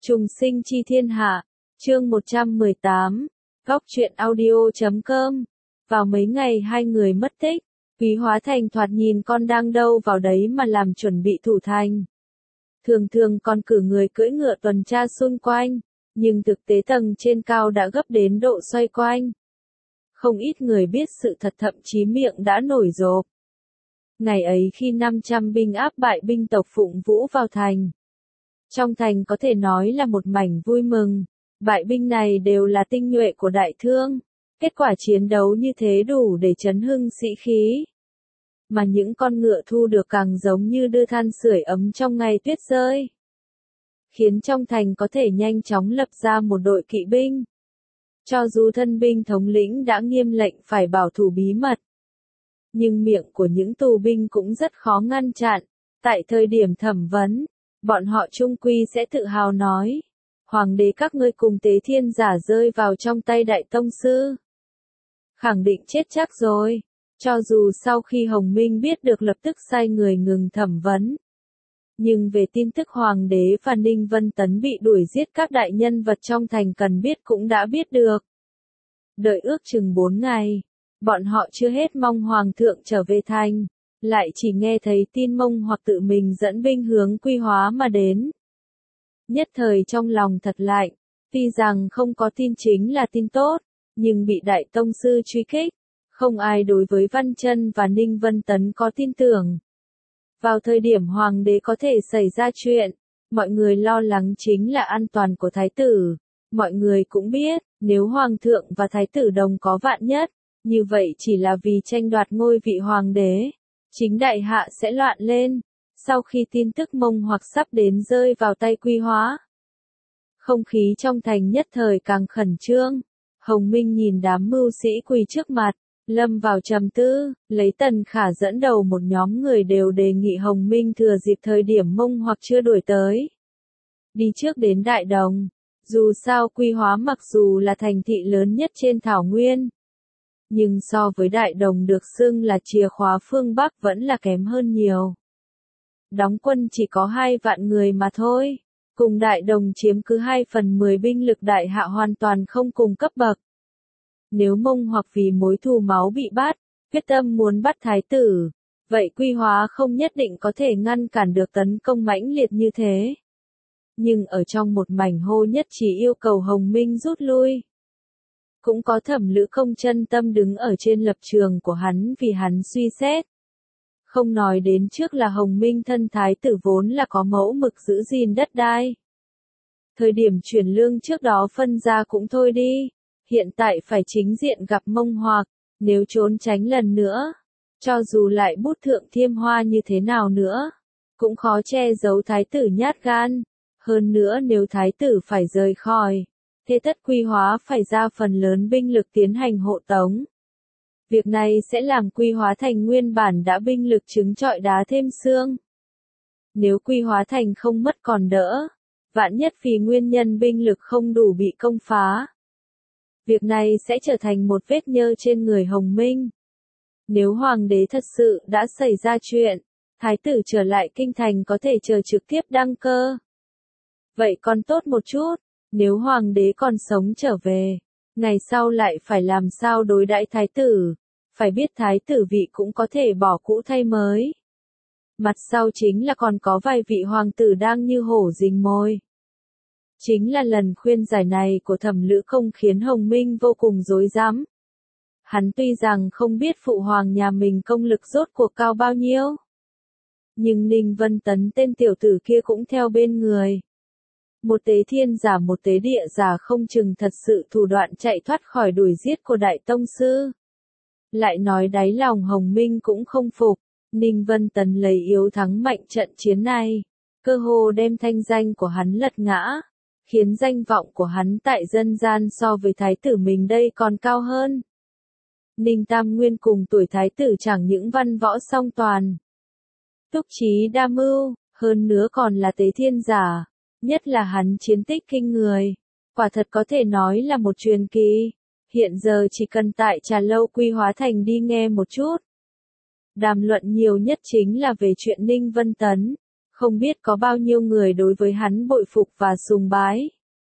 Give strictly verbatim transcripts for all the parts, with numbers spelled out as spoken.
Trùng sinh chi thiên hạ, chương một trăm mười tám, góc truyện audio chấm com. Vào mấy ngày hai người mất tích, Quý Hóa Thành thoạt nhìn con đang đâu vào đấy mà làm chuẩn bị thủ thành. Thường thường còn cử người cưỡi ngựa tuần tra xung quanh, nhưng thực tế tầng trên cao đã gấp đến độ xoay quanh. Không ít người biết sự thật, thậm chí miệng đã nổi rộp. Ngày ấy khi năm trăm binh áp bại binh tộc Phụng Vũ vào thành. Trong thành có thể nói là một mảnh vui mừng, bại binh này đều là tinh nhuệ của Đại Thương, kết quả chiến đấu như thế đủ để chấn hưng sĩ khí. Mà những con ngựa thu được càng giống như đưa than sưởi ấm trong ngày tuyết rơi. Khiến trong thành có thể nhanh chóng lập ra một đội kỵ binh. Cho dù thân binh thống lĩnh đã nghiêm lệnh phải bảo thủ bí mật. Nhưng miệng của những tù binh cũng rất khó ngăn chặn, tại thời điểm thẩm vấn. Bọn họ chung quy sẽ tự hào nói, hoàng đế các ngươi cùng Tế Thiên giả rơi vào trong tay Đại Tông Sư. Khẳng định chết chắc rồi, cho dù sau khi Hồng Minh biết được lập tức sai người ngừng thẩm vấn. Nhưng về tin tức hoàng đế và Ninh Vân Tấn bị đuổi giết, các đại nhân vật trong thành cần biết cũng đã biết được. Đợi ước chừng bốn ngày, bọn họ chưa hết mong hoàng thượng trở về thành. Lại chỉ nghe thấy tin Mông hoặc tự mình dẫn binh hướng Quy Hóa mà đến. Nhất thời trong lòng thật lạnh, tuy rằng không có tin chính là tin tốt, nhưng bị Đại Tông Sư truy kích, không ai đối với Văn Chân và Ninh Vân Tấn có tin tưởng. Vào thời điểm hoàng đế có thể xảy ra chuyện, mọi người lo lắng chính là an toàn của thái tử. Mọi người cũng biết, nếu hoàng thượng và thái tử đồng có vạn nhất, như vậy chỉ là vì tranh đoạt ngôi vị hoàng đế. Chính đại hạ sẽ loạn lên, sau khi tin tức Mông hoặc sắp đến rơi vào tay Quy Hóa. Không khí trong thành nhất thời càng khẩn trương, Hồng Minh nhìn đám mưu sĩ quỳ trước mặt, lâm vào trầm tư, lấy Tần Khả dẫn đầu một nhóm người đều đề nghị Hồng Minh thừa dịp thời điểm Mông hoặc chưa đuổi tới. Đi trước đến Đại Đồng, dù sao Quy Hóa mặc dù là thành thị lớn nhất trên Thảo Nguyên. Nhưng so với Đại Đồng được xưng là chìa khóa phương Bắc vẫn là kém hơn nhiều. Đóng quân chỉ có hai vạn người mà thôi, cùng Đại Đồng chiếm cứ hai phần mười binh lực đại hạ hoàn toàn không cùng cấp bậc. Nếu Mông hoặc vì mối thù máu bị bắt, quyết tâm muốn bắt thái tử, vậy Quy Hóa không nhất định có thể ngăn cản được tấn công mãnh liệt như thế. Nhưng ở trong một mảnh hô nhất chỉ yêu cầu Hồng Minh rút lui. Cũng có Thẩm Lữ Công chân tâm đứng ở trên lập trường của hắn vì hắn suy xét. Không nói đến trước là Hồng Minh thân thái tử vốn là có mẫu mực giữ gìn đất đai. Thời điểm chuyển lương trước đó phân ra cũng thôi đi, hiện tại phải chính diện gặp Mông hoặc, nếu trốn tránh lần nữa, cho dù lại bút thượng thiêm hoa như thế nào nữa, cũng khó che giấu thái tử nhát gan. Hơn nữa nếu thái tử phải rời khỏi, thế tất Quy Hóa phải ra phần lớn binh lực tiến hành hộ tống. Việc này sẽ làm Quy Hóa thành nguyên bản đã binh lực trứng trọi đá thêm xương. Nếu Quy Hóa thành không mất còn đỡ, vạn nhất vì nguyên nhân binh lực không đủ bị công phá. Việc này sẽ trở thành một vết nhơ trên người Hồng Minh. Nếu hoàng đế thật sự đã xảy ra chuyện, thái tử trở lại kinh thành có thể chờ trực tiếp đăng cơ. Vậy còn tốt một chút. Nếu hoàng đế còn sống trở về, ngày sau lại phải làm sao đối đãi thái tử, phải biết thái tử vị cũng có thể bỏ cũ thay mới. Mặt sau chính là còn có vài vị hoàng tử đang như hổ rình mồi. Chính là lần khuyên giải này của Thẩm Lữ Công khiến Hồng Minh vô cùng rối rắm. Hắn tuy rằng không biết phụ hoàng nhà mình công lực rốt cuộc cao bao nhiêu. Nhưng Ninh Vân Tấn tên tiểu tử kia cũng theo bên người. Một Tế Thiên giả một Tế Địa giả không chừng thật sự thủ đoạn chạy thoát khỏi đuổi giết của Đại Tông Sư. Lại nói đáy lòng Hồng Minh cũng không phục, Ninh Vân Tấn lấy yếu thắng mạnh trận chiến này, cơ hồ đem thanh danh của hắn lật ngã, khiến danh vọng của hắn tại dân gian so với thái tử mình đây còn cao hơn. Ninh Tam Nguyên cùng tuổi thái tử chẳng những văn võ song toàn, túc trí đa mưu, hơn nữa còn là Tế Thiên giả. Nhất là hắn chiến tích kinh người, quả thật có thể nói là một truyền kỳ. Hiện giờ chỉ cần tại Trà Lâu Quy Hóa thành đi nghe một chút. Đàm luận nhiều nhất chính là về chuyện Ninh Vân Tấn, Không biết có bao nhiêu người đối với hắn bội phục và sùng bái.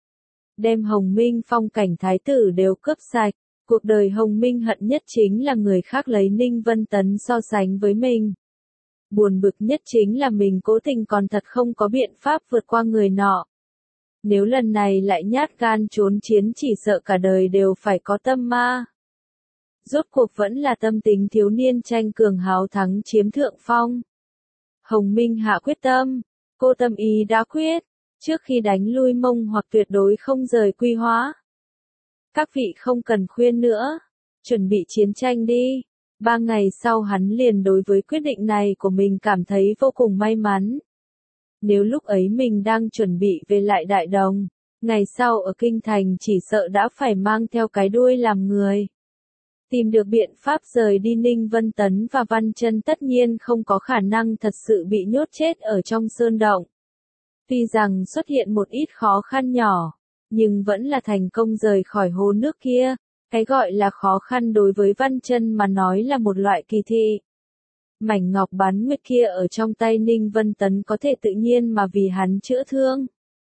Đem Hồng Minh phong cảnh thái tử đều cướp sạch, cuộc đời Hồng Minh hận nhất chính là người khác lấy Ninh Vân Tấn so sánh với mình. Buồn bực nhất chính là mình cố tình còn thật không có biện pháp vượt qua người nọ. Nếu lần này lại nhát gan trốn chiến chỉ sợ cả đời đều phải có tâm ma. Rốt cuộc vẫn là tâm tính thiếu niên tranh cường háo thắng chiếm thượng phong. Hồng Minh hạ quyết tâm, cô tâm ý đã quyết, trước khi đánh lui Mông hoặc tuyệt đối không rời Quy Hóa. Các vị không cần khuyên nữa, chuẩn bị chiến tranh đi. Ba ngày sau hắn liền đối với quyết định này của mình cảm thấy vô cùng may mắn. Nếu lúc ấy mình đang chuẩn bị về lại Đại Đồng, ngày sau ở Kinh Thành chỉ sợ đã phải mang theo cái đuôi làm người. Tìm được biện pháp rời đi Ninh Vân Tấn và Văn Chân tất nhiên không có khả năng thật sự bị nhốt chết ở trong sơn động. Tuy rằng xuất hiện một ít khó khăn nhỏ, nhưng vẫn là thành công rời khỏi hồ nước kia. Cái gọi là khó khăn đối với Văn Chân mà nói là một loại kỳ thị. Mảnh ngọc bán nguyệt kia ở trong tay Ninh Vân Tấn có thể tự nhiên mà vì hắn chữa thương.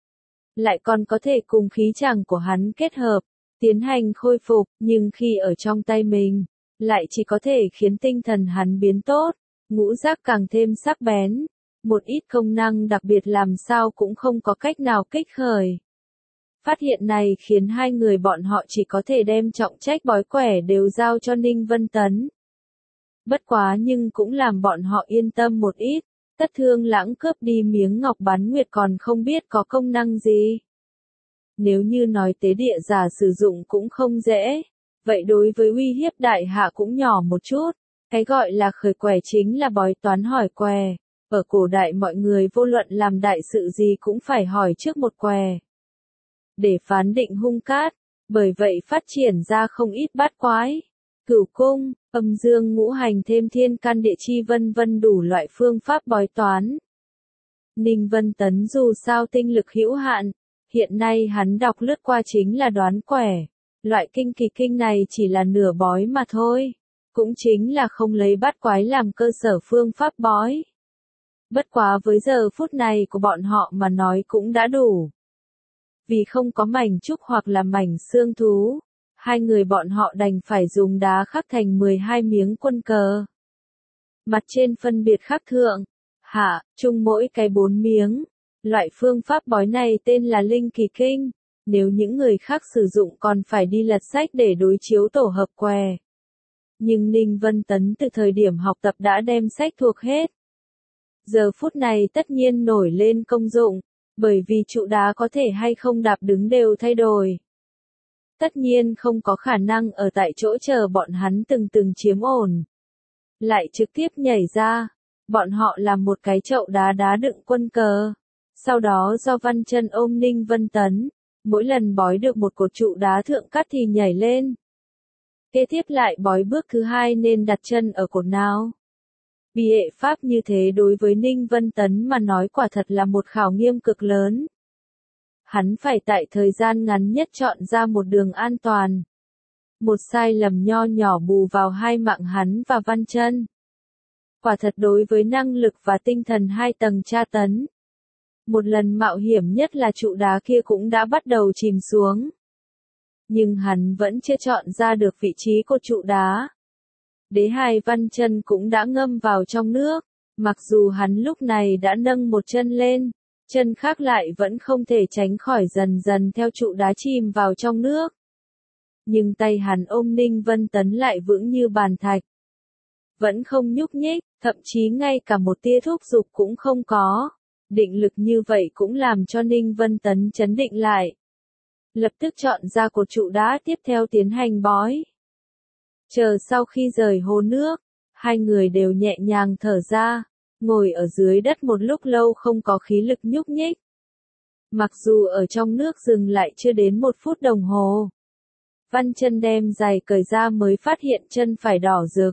Lại còn có thể cùng khí chàng của hắn kết hợp, tiến hành khôi phục, nhưng khi ở trong tay mình, lại chỉ có thể khiến tinh thần hắn biến tốt, ngũ giác càng thêm sắc bén, một ít công năng đặc biệt làm sao cũng không có cách nào kích khởi. Phát hiện này khiến hai người bọn họ chỉ có thể đem trọng trách bói quẻ đều giao cho Ninh Vân Tấn. Bất quá nhưng cũng làm bọn họ yên tâm một ít, Tất Thương Lãng cướp đi miếng ngọc bán nguyệt còn không biết có công năng gì. Nếu như nói tế địa giả sử dụng cũng không dễ, vậy đối với uy hiếp đại hạ cũng nhỏ một chút. Cái gọi là khởi quẻ chính là bói toán hỏi quẻ. Ở cổ đại mọi người vô luận làm đại sự gì cũng phải hỏi trước một quẻ. Để phán định hung cát, bởi vậy phát triển ra không ít bát quái, cửu cung, âm dương ngũ hành thêm thiên can địa chi vân vân đủ loại phương pháp bói toán. Ninh Vân Tấn dù sao tinh lực hữu hạn, hiện nay hắn đọc lướt qua chính là đoán quẻ, loại kinh kỳ kinh này chỉ là nửa bói mà thôi, cũng chính là không lấy bát quái làm cơ sở phương pháp bói. Bất quá với giờ phút này của bọn họ mà nói cũng đã đủ. Vì không có mảnh trúc hoặc là mảnh xương thú, hai người bọn họ đành phải dùng đá khắc thành mười hai miếng quân cờ. Mặt trên phân biệt khắc thượng, hạ, trung mỗi cái bốn miếng. Loại phương pháp bói này tên là Linh Kỳ Kinh, nếu những người khác sử dụng còn phải đi lật sách để đối chiếu tổ hợp quẻ. Nhưng Ninh Vân Tấn từ thời điểm học tập đã đem sách thuộc hết. Giờ phút này tất nhiên nổi lên công dụng, bởi vì trụ đá có thể hay không đạp đứng đều thay đổi. Tất nhiên không có khả năng ở tại chỗ chờ bọn hắn từng từng chiếm ổn. Lại trực tiếp nhảy ra, bọn họ làm một cái chậu đá đá đựng quân cờ. Sau đó do Văn Chân ôm Ninh Vân Tấn, mỗi lần bói được một cột trụ đá thượng cắt thì nhảy lên. Kế tiếp lại bói bước thứ hai nên đặt chân ở cột nào. Vì hệ pháp như thế đối với Ninh Vân Tấn mà nói quả thật là một khảo nghiệm cực lớn. Hắn phải tại thời gian ngắn nhất chọn ra một đường an toàn. Một sai lầm nho nhỏ bù vào hai mạng hắn và Văn Chân. Quả thật đối với năng lực và tinh thần hai tầng tra tấn. Một lần mạo hiểm nhất là trụ đá kia cũng đã bắt đầu chìm xuống. Nhưng hắn vẫn chưa chọn ra được vị trí của trụ đá. Đế hài Văn Chân cũng đã ngâm vào trong nước, mặc dù hắn lúc này đã nâng một chân lên, chân khác lại vẫn không thể tránh khỏi dần dần theo trụ đá chìm vào trong nước. Nhưng tay hắn ôm Ninh Vân Tấn lại vững như bàn thạch. Vẫn không nhúc nhích, thậm chí ngay cả một tia thúc giục cũng không có. Định lực như vậy cũng làm cho Ninh Vân Tấn chấn định lại. Lập tức chọn ra cột trụ đá tiếp theo tiến hành bói. Chờ sau khi rời hồ nước, hai người đều nhẹ nhàng thở ra, ngồi ở dưới đất một lúc lâu không có khí lực nhúc nhích. Mặc dù ở trong nước dừng lại chưa đến một phút đồng hồ. Văn Chân đem giày cởi ra mới phát hiện chân phải đỏ rực.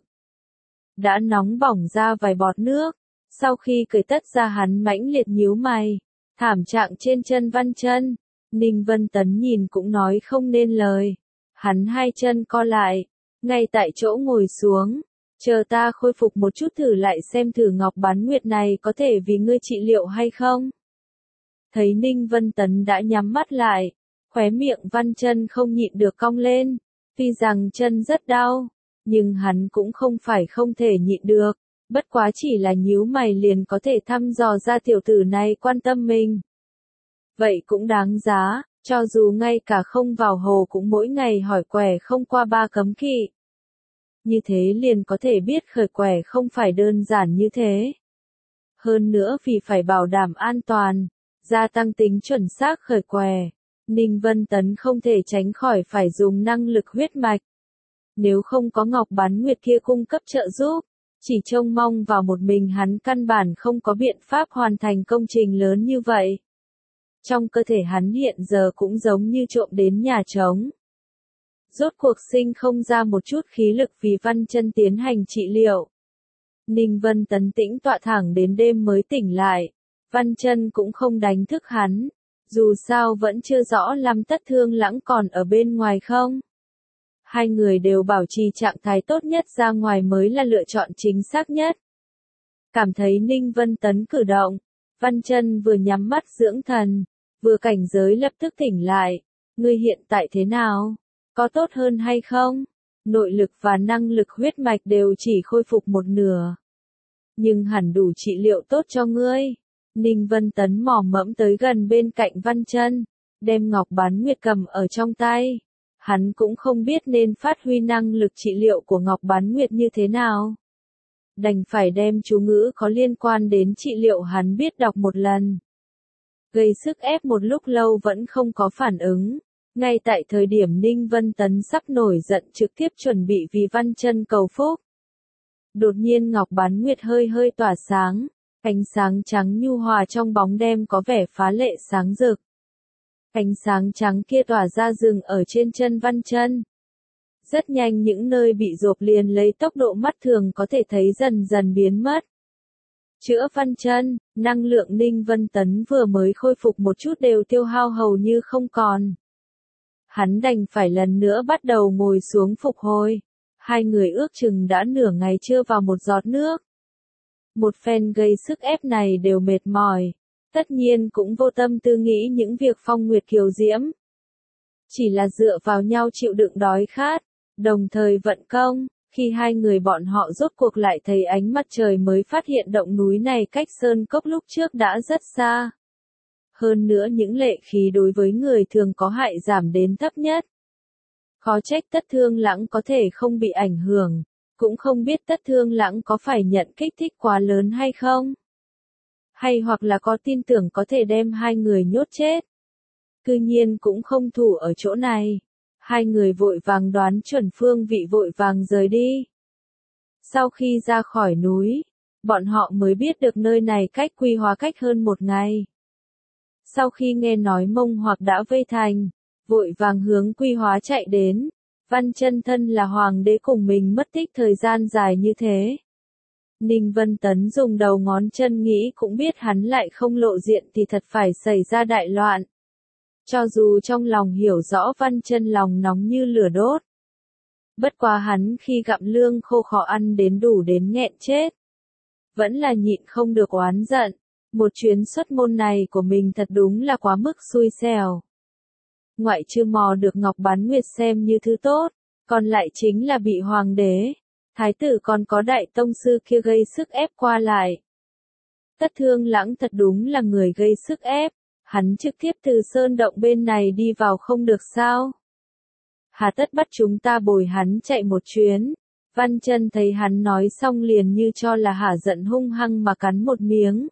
Đã nóng bỏng ra vài bọt nước, sau khi cởi tất ra hắn mãnh liệt nhíu mày, thảm trạng trên chân Văn Chân, Ninh Vân Tấn nhìn cũng nói không nên lời. Hắn hai chân co lại, ngay tại chỗ ngồi xuống, Chờ ta khôi phục một chút thử lại xem thử ngọc bán nguyệt này có thể vì ngươi trị liệu hay không. Thấy Ninh Vân Tấn đã nhắm mắt lại, khóe miệng Văn Chân không nhịn được cong lên, tuy rằng chân rất đau, nhưng hắn cũng không phải không thể nhịn được, bất quá chỉ là nhíu mày liền có thể thăm dò ra tiểu tử này quan tâm mình. Vậy cũng đáng giá, cho dù ngay cả không vào hồ cũng mỗi ngày hỏi quẻ không qua ba cấm kỵ. Như thế liền có thể biết khởi quẻ không phải đơn giản như thế. Hơn nữa vì phải bảo đảm an toàn, gia tăng tính chuẩn xác khởi quẻ, Ninh Vân Tấn không thể tránh khỏi phải dùng năng lực huyết mạch. Nếu không có Ngọc Bán Nguyệt kia cung cấp trợ giúp, chỉ trông mong vào một mình hắn căn bản không có biện pháp hoàn thành công trình lớn như vậy. Trong cơ thể hắn hiện giờ cũng giống như trộm đến nhà trống. Rốt cuộc sinh không ra một chút khí lực vì Văn Chân tiến hành trị liệu. Ninh Vân Tấn tĩnh tọa thẳng đến đêm mới tỉnh lại, Văn Chân cũng không đánh thức hắn, dù sao vẫn chưa rõ lắm Tất Thương Lãng còn ở bên ngoài không. Hai người đều bảo trì trạng thái tốt nhất ra ngoài mới là lựa chọn chính xác nhất. Cảm thấy Ninh Vân Tấn cử động, Văn Chân vừa nhắm mắt dưỡng thần, vừa cảnh giới lập tức tỉnh lại. Ngươi hiện tại thế nào? Có tốt hơn hay không? Nội lực và năng lực huyết mạch đều chỉ khôi phục một nửa. Nhưng hẳn đủ trị liệu tốt cho ngươi. Ninh Vân Tấn mò mẫm tới gần bên cạnh Văn Chân, đem Ngọc Bán Nguyệt cầm ở trong tay. Hắn cũng không biết nên phát huy năng lực trị liệu của Ngọc Bán Nguyệt như thế nào. Đành phải đem chú ngữ có liên quan đến trị liệu hắn biết đọc một lần. Gây sức ép một lúc lâu vẫn không có phản ứng. Ngay tại thời điểm Ninh Vân Tấn sắp nổi giận trực tiếp chuẩn bị vì Văn Chân cầu phúc. Đột nhiên Ngọc Bán Nguyệt hơi hơi tỏa sáng, ánh sáng trắng nhu hòa trong bóng đêm có vẻ phá lệ sáng rực. Ánh sáng trắng kia tỏa ra dừng ở trên chân Văn Chân. Rất nhanh những nơi bị rộp liền lấy tốc độ mắt thường có thể thấy dần dần biến mất. Chữa Văn Chân, năng lượng Ninh Vân Tấn vừa mới khôi phục một chút đều tiêu hao hầu như không còn. Hắn đành phải lần nữa bắt đầu ngồi xuống phục hồi. Hai người ước chừng đã nửa ngày chưa vào một giọt nước. Một phen gây sức ép này đều mệt mỏi. Tất nhiên cũng vô tâm tư nghĩ những việc Phong Nguyệt kiều diễm. Chỉ là dựa vào nhau chịu đựng đói khát, đồng thời vận công. Khi hai người bọn họ rốt cuộc lại thấy ánh mặt trời mới phát hiện động núi này cách sơn cốc lúc trước đã rất xa. Hơn nữa những lệ khí đối với người thường có hại giảm đến thấp nhất. Khó trách Tất Thương Lãng có thể không bị ảnh hưởng, cũng không biết Tất Thương Lãng có phải nhận kích thích quá lớn hay không. Hay hoặc là có tin tưởng có thể đem hai người nhốt chết. Cư nhiên cũng không thủ ở chỗ này. Hai người vội vàng đoán chuẩn phương vị vội vàng rời đi. Sau khi ra khỏi núi, bọn họ mới biết được nơi này cách Quy Hóa cách hơn một ngày. Sau khi nghe nói Mông Hoặc đã vây thành, vội vàng hướng Quy Hóa chạy đến. Văn Chân thân là hoàng đế cùng mình mất tích thời gian dài như thế. Ninh Vân Tấn dùng đầu ngón chân nghĩ cũng biết hắn lại không lộ diện thì thật phải xảy ra đại loạn. Cho dù trong lòng hiểu rõ Văn Chân lòng nóng như lửa đốt. Bất quá hắn khi gặm lương khô khó ăn đến đủ đến nghẹn chết. Vẫn là nhịn không được oán giận. Một chuyến xuất môn này của mình thật đúng là quá mức xui xẻo. Ngoại trừ mò được Ngọc Bán Nguyệt xem như thứ tốt, còn lại chính là bị hoàng đế, thái tử còn có đại tông sư kia gây sức ép qua lại. Tất Thương Lãng thật đúng là người gây sức ép, hắn trực tiếp từ sơn động bên này đi vào không được sao. Hà tất bắt chúng ta bồi hắn chạy một chuyến. Văn Chân thấy hắn nói xong liền như cho là hả giận hung hăng mà cắn một miếng.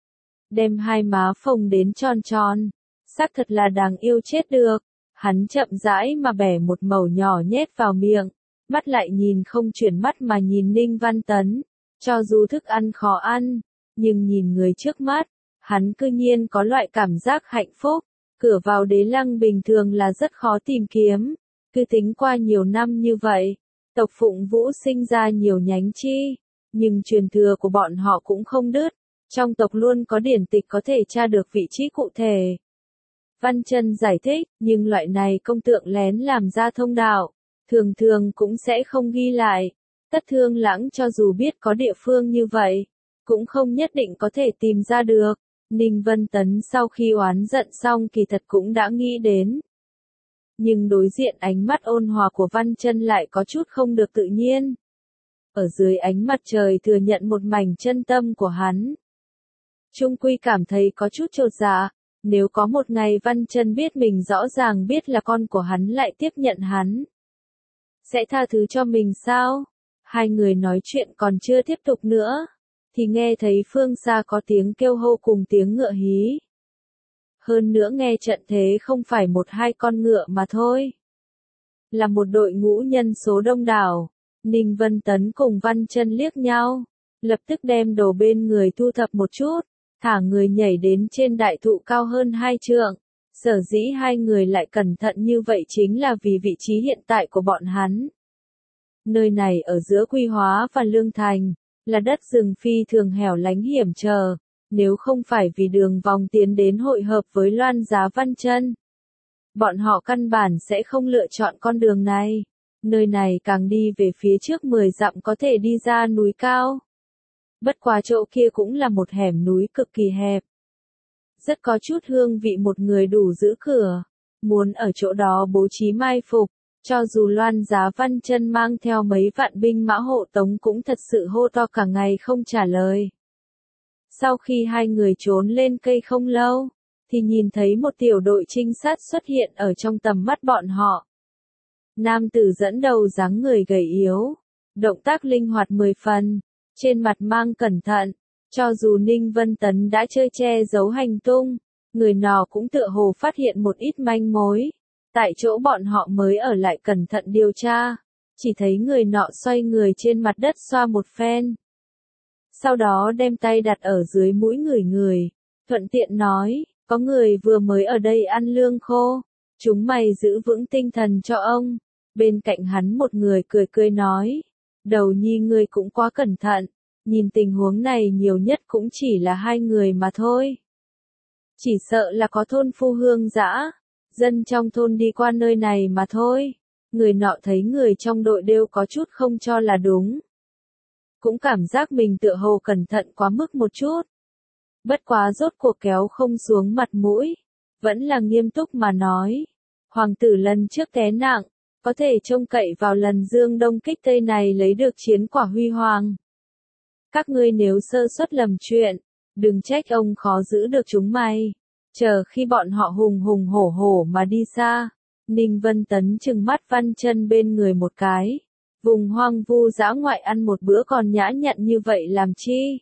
Đem hai má phồng đến tròn tròn, xác thật là đáng yêu chết được. Hắn chậm rãi mà bẻ một mẩu nhỏ nhét vào miệng, mắt lại nhìn không chuyển mắt mà nhìn Ninh Văn Tấn. Cho dù thức ăn khó ăn, nhưng nhìn người trước mắt, hắn cư nhiên có loại cảm giác hạnh phúc. Cửa vào đế lăng bình thường là rất khó tìm kiếm, cứ tính qua nhiều năm như vậy, tộc Phụng Vũ sinh ra nhiều nhánh chi, nhưng truyền thừa của bọn họ cũng không đứt. Trong tộc luôn có điển tịch có thể tra được vị trí cụ thể. Văn Chân giải thích, nhưng loại này công tượng lén làm ra thông đạo, thường thường cũng sẽ không ghi lại. Tất Thương Lãng cho dù biết có địa phương như vậy, cũng không nhất định có thể tìm ra được. Ninh Vân Tấn sau khi oán giận xong kỳ thật cũng đã nghĩ đến. Nhưng đối diện ánh mắt ôn hòa của Văn Chân lại có chút không được tự nhiên. Ở dưới ánh mặt trời thừa nhận một mảnh chân tâm của hắn. Trung quy cảm thấy có chút chột dạ, nếu có một ngày Văn Chân biết mình rõ ràng biết là con của hắn lại tiếp nhận hắn. Sẽ tha thứ cho mình sao? Hai người nói chuyện còn chưa tiếp tục nữa, thì nghe thấy phương xa có tiếng kêu hô cùng tiếng ngựa hí. Hơn nữa nghe trận thế không phải một hai con ngựa mà thôi. Là một đội ngũ nhân số đông đảo. Ninh Vân Tấn cùng Văn Chân liếc nhau, lập tức đem đồ bên người thu thập một chút, thả người nhảy đến trên đại thụ cao hơn hai trượng. Sở dĩ hai người lại cẩn thận như vậy chính là vì vị trí hiện tại của bọn hắn. Nơi này ở giữa Quy Hóa và Lương Thành, là đất rừng phi thường hẻo lánh hiểm trở, nếu không phải vì đường vòng tiến đến hội hợp với Loan Giá Văn Chân, bọn họ căn bản sẽ không lựa chọn con đường này. Nơi này càng đi về phía trước mười dặm có thể đi ra núi cao. Bất quá chỗ kia cũng là một hẻm núi cực kỳ hẹp. Rất có chút hương vị một người đủ giữ cửa, muốn ở chỗ đó bố trí mai phục, cho dù Loan Giá Văn Chân mang theo mấy vạn binh mã hộ tống cũng thật sự hô to cả ngày không trả lời. Sau khi hai người trốn lên cây không lâu, thì nhìn thấy một tiểu đội trinh sát xuất hiện ở trong tầm mắt bọn họ. Nam tử dẫn đầu dáng người gầy yếu, động tác linh hoạt mười phần, trên mặt mang cẩn thận, cho dù Ninh Vân Tấn đã chơi che giấu hành tung, người nọ cũng tựa hồ phát hiện một ít manh mối. Tại chỗ bọn họ mới ở lại cẩn thận điều tra, chỉ thấy người nọ xoay người trên mặt đất xoa một phen. Sau đó đem tay đặt ở dưới mũi người người, thuận tiện nói, có người vừa mới ở đây ăn lương khô, chúng mày giữ vững tinh thần cho ông. Bên cạnh hắn một người cười cười nói, đầu nhi ngươi cũng quá cẩn thận, nhìn tình huống này nhiều nhất cũng chỉ là hai người mà thôi. Chỉ sợ là có thôn phu hương dã, dân trong thôn đi qua nơi này mà thôi. Người nọ thấy người trong đội đều có chút không cho là đúng. Cũng cảm giác mình tựa hồ cẩn thận quá mức một chút. Bất quá rốt cuộc kéo không xuống mặt mũi, vẫn là nghiêm túc mà nói. Hoàng tử lần trước té nặng, có thể trông cậy vào lần Dương Đông kích Tây này lấy được chiến quả huy hoàng. Các ngươi nếu sơ suất lầm chuyện, đừng trách ông khó giữ được chúng mày. Chờ khi bọn họ hùng hùng hổ hổ mà đi xa, Ninh Vân Tấn trừng mắt Văn Chân bên người một cái. Vùng hoang vu dã ngoại ăn một bữa còn nhã nhặn như vậy làm chi?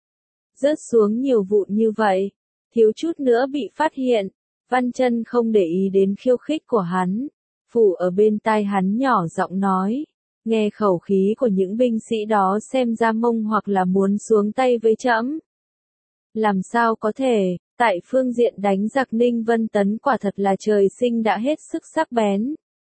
Rớt xuống nhiều vụn như vậy, thiếu chút nữa bị phát hiện. Văn Chân không để ý đến khiêu khích của hắn, phủ ở bên tai hắn nhỏ giọng nói, nghe khẩu khí của những binh sĩ đó xem ra mông hoặc là muốn xuống tay với trẫm. Làm sao có thể, tại phương diện đánh giặc Ninh Vân Tấn quả thật là trời sinh đã hết sức sắc bén.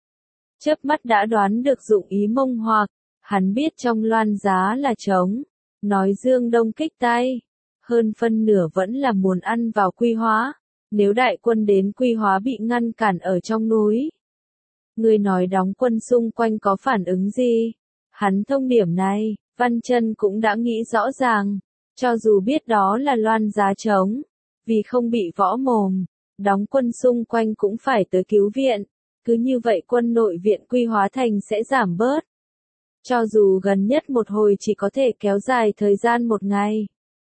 Chớp mắt đã đoán được dụng ý mông hoặc, hắn biết trong Loan Giá là trống, nói Dương Đông kích Tây, hơn phân nửa vẫn là muốn ăn vào Quy Hóa, nếu đại quân đến Quy Hóa bị ngăn cản ở trong núi. Người nói đóng quân xung quanh có phản ứng gì? Hắn thông điểm này, Văn Chân cũng đã nghĩ rõ ràng, cho dù biết đó là Loan Giá trống, vì không bị võ mồm, đóng quân xung quanh cũng phải tới cứu viện. Cứ như vậy quân nội viện Quy Hóa thành sẽ giảm bớt. Cho dù gần nhất một hồi chỉ có thể kéo dài thời gian một ngày.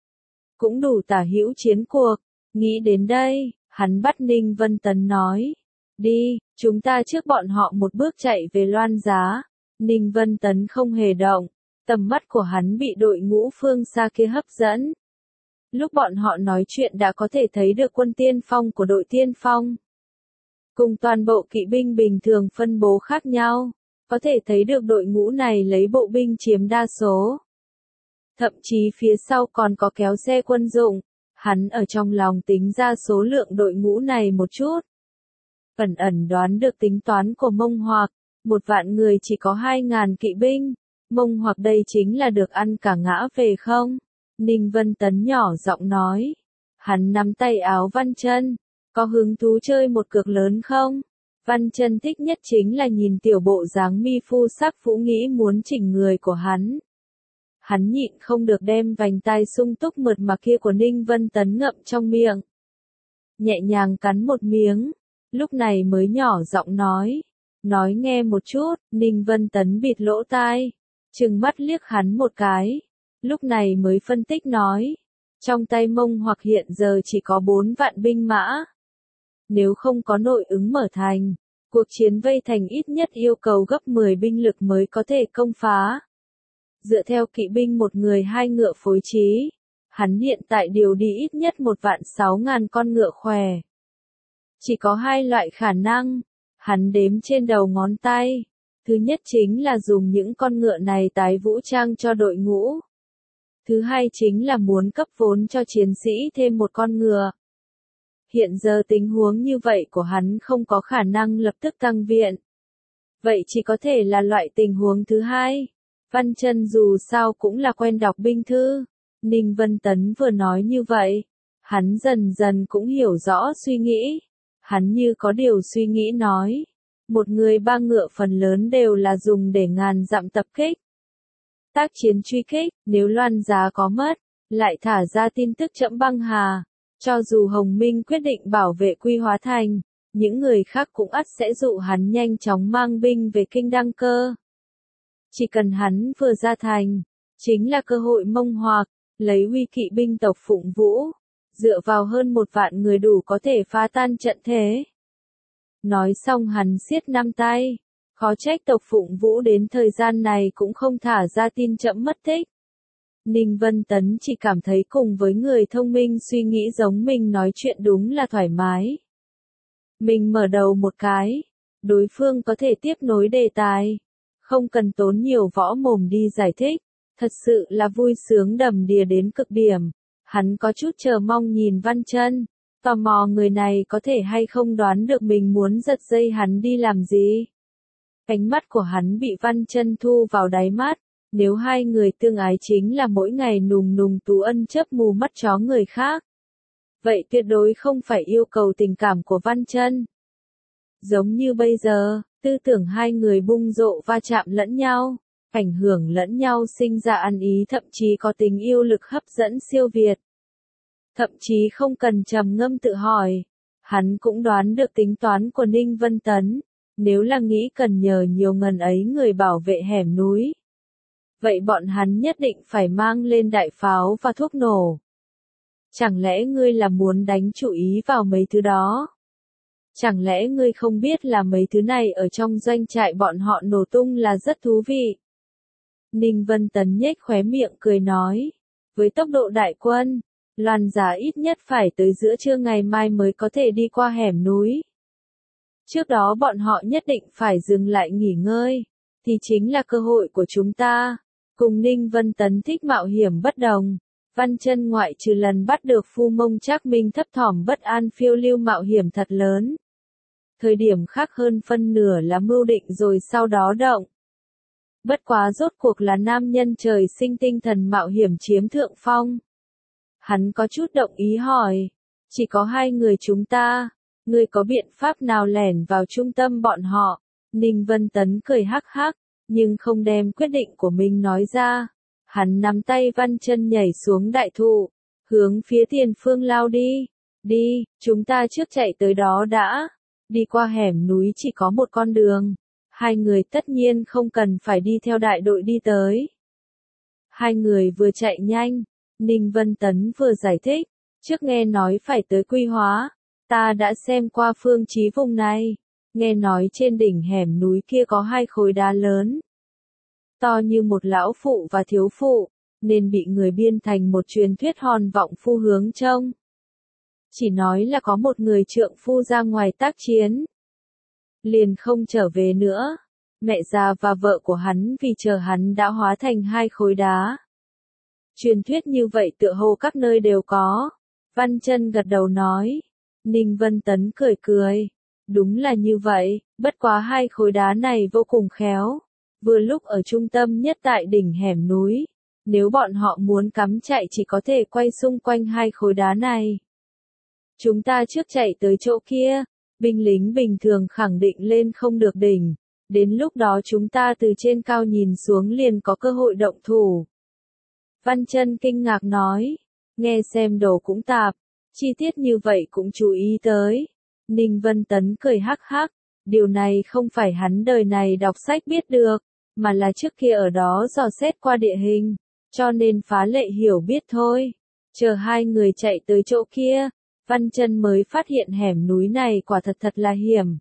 Cũng đủ tả hữu chiến cuộc. Nghĩ đến đây, hắn bắt Ninh Vân Tấn nói. Đi, chúng ta trước bọn họ một bước chạy về Loan Giá. Ninh Vân Tấn không hề động. Tầm mắt của hắn bị đội ngũ phương xa kia hấp dẫn. Lúc bọn họ nói chuyện đã có thể thấy được quân tiên phong của đội tiên phong. Cùng toàn bộ kỵ binh bình thường phân bố khác nhau, có thể thấy được đội ngũ này lấy bộ binh chiếm đa số. Thậm chí phía sau còn có kéo xe quân dụng, hắn ở trong lòng tính ra số lượng đội ngũ này một chút. Ẩn ẩn đoán được tính toán của Mông Hoặc, một vạn người chỉ có hai ngàn kỵ binh, Mông Hoặc đây chính là được ăn cả ngã về không? Ninh Vân Tấn nhỏ giọng nói, hắn nắm tay áo Văn Chân. Có hứng thú chơi một cược lớn không? Văn Chân thích nhất chính là nhìn tiểu bộ dáng mi phu sắc phũ nghĩ muốn chỉnh người của hắn. Hắn nhịn không được đem vành tai sung túc mượt mà kia của Ninh Vân Tấn ngậm trong miệng. Nhẹ nhàng cắn một miếng, lúc này mới nhỏ giọng nói. Nói nghe một chút, Ninh Vân Tấn bịt lỗ tai, trừng mắt liếc hắn một cái, lúc này mới phân tích nói. Trong tay Mông hoặc hiện giờ chỉ có bốn vạn binh mã. Nếu không có nội ứng mở thành, cuộc chiến vây thành ít nhất yêu cầu gấp mười binh lực mới có thể công phá. Dựa theo kỵ binh một người hai ngựa phối trí, hắn hiện tại điều đi ít nhất một vạn sáu ngàn con ngựa khỏe. Chỉ có hai loại khả năng, hắn đếm trên đầu ngón tay. Thứ nhất chính là dùng những con ngựa này tái vũ trang cho đội ngũ. Thứ hai chính là muốn cấp vốn cho chiến sĩ thêm một con ngựa. Hiện giờ tình huống như vậy của hắn không có khả năng lập tức tăng viện. Vậy chỉ có thể là loại tình huống thứ hai. Văn Chân dù sao cũng là quen đọc binh thư. Ninh Vân Tấn vừa nói như vậy, hắn dần dần cũng hiểu rõ suy nghĩ. Hắn như có điều suy nghĩ nói. Một người ba ngựa phần lớn đều là dùng để ngàn dặm tập kích. Tác chiến truy kích, nếu Loan Giá có mất, lại thả ra tin tức Trẫm băng hà. Cho dù Hồng Minh quyết định bảo vệ Quy Hóa Thành, những người khác cũng ắt sẽ dụ hắn nhanh chóng mang binh về kinh Đăng Cơ. Chỉ cần hắn vừa ra thành, chính là cơ hội mông hoặc, lấy uy kỵ binh tộc Phụng Vũ, dựa vào hơn một vạn người đủ có thể phá tan trận thế. Nói xong hắn siết năm tay, khó trách tộc Phụng Vũ đến thời gian này cũng không thả ra tin Trẫm mất tích. Ninh Vân Tấn chỉ cảm thấy cùng với người thông minh suy nghĩ giống mình nói chuyện đúng là thoải mái. Mình mở đầu một cái, đối phương có thể tiếp nối đề tài, không cần tốn nhiều võ mồm đi giải thích, thật sự là vui sướng đầm đìa đến cực điểm. Hắn có chút chờ mong nhìn Văn Chân, tò mò người này có thể hay không đoán được mình muốn giật dây hắn đi làm gì. Ánh mắt của hắn bị Văn Chân thu vào đáy mắt. Nếu hai người tương ái chính là mỗi ngày nùng nùng tú ân chớp mù mắt chó người khác, vậy tuyệt đối không phải yêu cầu tình cảm của Văn Chân. Giống như bây giờ, tư tưởng hai người bung rộ va chạm lẫn nhau, ảnh hưởng lẫn nhau sinh ra ăn ý thậm chí có tình yêu lực hấp dẫn siêu việt. Thậm chí không cần trầm ngâm tự hỏi, hắn cũng đoán được tính toán của Ninh Vân Tấn, nếu là nghĩ cần nhờ nhiều ngần ấy người bảo vệ hẻm núi. Vậy bọn hắn nhất định phải mang lên đại pháo và thuốc nổ. Chẳng lẽ ngươi là muốn đánh chú ý vào mấy thứ đó? Chẳng lẽ ngươi không biết là mấy thứ này ở trong doanh trại bọn họ nổ tung là rất thú vị? Ninh Vân Tấn nhếch khóe miệng cười nói. Với tốc độ đại quân, Loan Giá ít nhất phải tới giữa trưa ngày mai mới có thể đi qua hẻm núi. Trước đó bọn họ nhất định phải dừng lại nghỉ ngơi, thì chính là cơ hội của chúng ta. Cùng Ninh Vân Tấn thích mạo hiểm bất đồng, Văn Chân ngoại trừ lần bắt được Phu Mông Trác Minh thấp thỏm bất an phiêu lưu mạo hiểm thật lớn. Thời điểm khác hơn phân nửa là mưu định rồi sau đó động. Bất quá rốt cuộc là nam nhân trời sinh tinh thần mạo hiểm chiếm thượng phong. Hắn có chút động ý hỏi, chỉ có hai người chúng ta, ngươi có biện pháp nào lẻn vào trung tâm bọn họ? Ninh Vân Tấn cười hắc hắc, nhưng không đem quyết định của mình nói ra. Hắn nắm tay Văn Chân nhảy xuống đại thụ, hướng phía tiền phương lao đi. Đi, chúng ta trước chạy tới đó đã. Đi qua hẻm núi chỉ có một con đường. Hai người tất nhiên không cần phải đi theo đại đội đi tới. Hai người vừa chạy nhanh, Ninh Vân Tấn vừa giải thích. Trước nghe nói phải tới Quy Hóa, ta đã xem qua phương chí vùng này. Nghe nói trên đỉnh hẻm núi kia có hai khối đá lớn, to như một lão phụ và thiếu phụ, nên bị người biên thành một truyền thuyết hòn vọng phu hướng trông. Chỉ nói là có một người trượng phu ra ngoài tác chiến, liền không trở về nữa. Mẹ già và vợ của hắn vì chờ hắn đã hóa thành hai khối đá. Truyền thuyết như vậy tựa hồ các nơi đều có. Văn Chân gật đầu nói. Ninh Vân Tấn cười cười. Đúng là như vậy, bất quá hai khối đá này vô cùng khéo. Vừa lúc ở trung tâm nhất tại đỉnh hẻm núi. Nếu bọn họ muốn cắm chạy chỉ có thể quay xung quanh hai khối đá này. Chúng ta trước chạy tới chỗ kia, Binh lính bình thường khẳng định lên không được đỉnh, đến lúc đó chúng ta từ trên cao nhìn xuống liền có cơ hội động thủ. Văn Chân kinh ngạc nói, nghe xem đồ cũng tạp, chi tiết như vậy cũng chú ý tới. Ninh Vân Tấn cười hắc hắc, điều này không phải hắn đời này đọc sách biết được, mà là trước kia ở đó dò xét qua địa hình, cho nên phá lệ hiểu biết thôi. Chờ hai người chạy tới chỗ kia, Văn Chân mới phát hiện hẻm núi này quả thật thật là hiểm.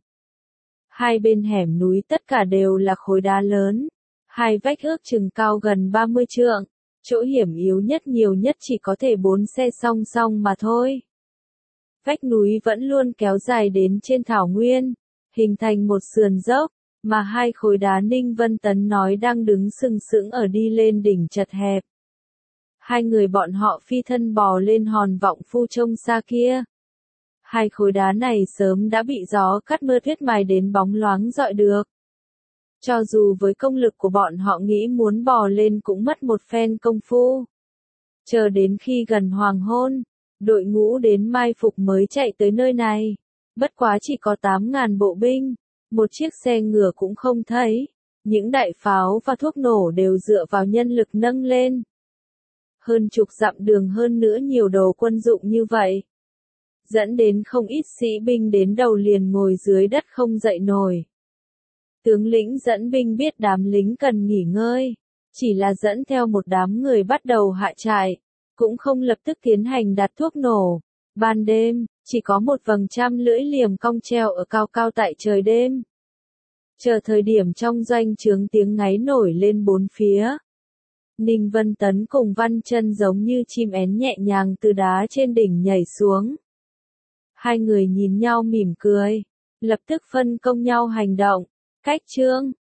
Hai bên hẻm núi tất cả đều là khối đá lớn, hai vách ước chừng cao gần ba mươi trượng, chỗ hiểm yếu nhất nhiều nhất chỉ có thể bốn xe song song mà thôi. Vách núi vẫn luôn kéo dài đến trên thảo nguyên, hình thành một sườn dốc, mà hai khối đá Ninh Vân Tấn nói đang đứng sừng sững ở đi lên đỉnh chật hẹp. Hai người bọn họ phi thân bò lên hòn vọng phu trông xa kia. Hai khối đá này sớm đã bị gió cắt mưa tuyết mài đến bóng loáng rọi được. Cho dù với công lực của bọn họ nghĩ muốn bò lên cũng mất một phen công phu. Chờ đến khi gần hoàng hôn, đội ngũ đến mai phục mới chạy tới nơi này. Bất quá chỉ có tám ngàn bộ binh, một chiếc xe ngựa cũng không thấy. Những đại pháo và thuốc nổ đều dựa vào nhân lực nâng lên. Hơn chục dặm đường hơn nữa nhiều đồ quân dụng như vậy. Dẫn đến không ít sĩ binh đến đầu liền ngồi dưới đất không dậy nổi. Tướng lĩnh dẫn binh biết đám lính cần nghỉ ngơi, chỉ là dẫn theo một đám người bắt đầu hạ trại, cũng không lập tức tiến hành đặt thuốc nổ. Ban đêm, chỉ có một vầng trăm lưỡi liềm cong treo ở cao cao tại trời đêm. Chờ thời điểm trong doanh trướng tiếng ngáy nổi lên bốn phía. Ninh Vân Tấn cùng Văn Chân giống như chim én nhẹ nhàng từ đá trên đỉnh nhảy xuống. Hai người nhìn nhau mỉm cười, lập tức phân công nhau hành động. Cách chương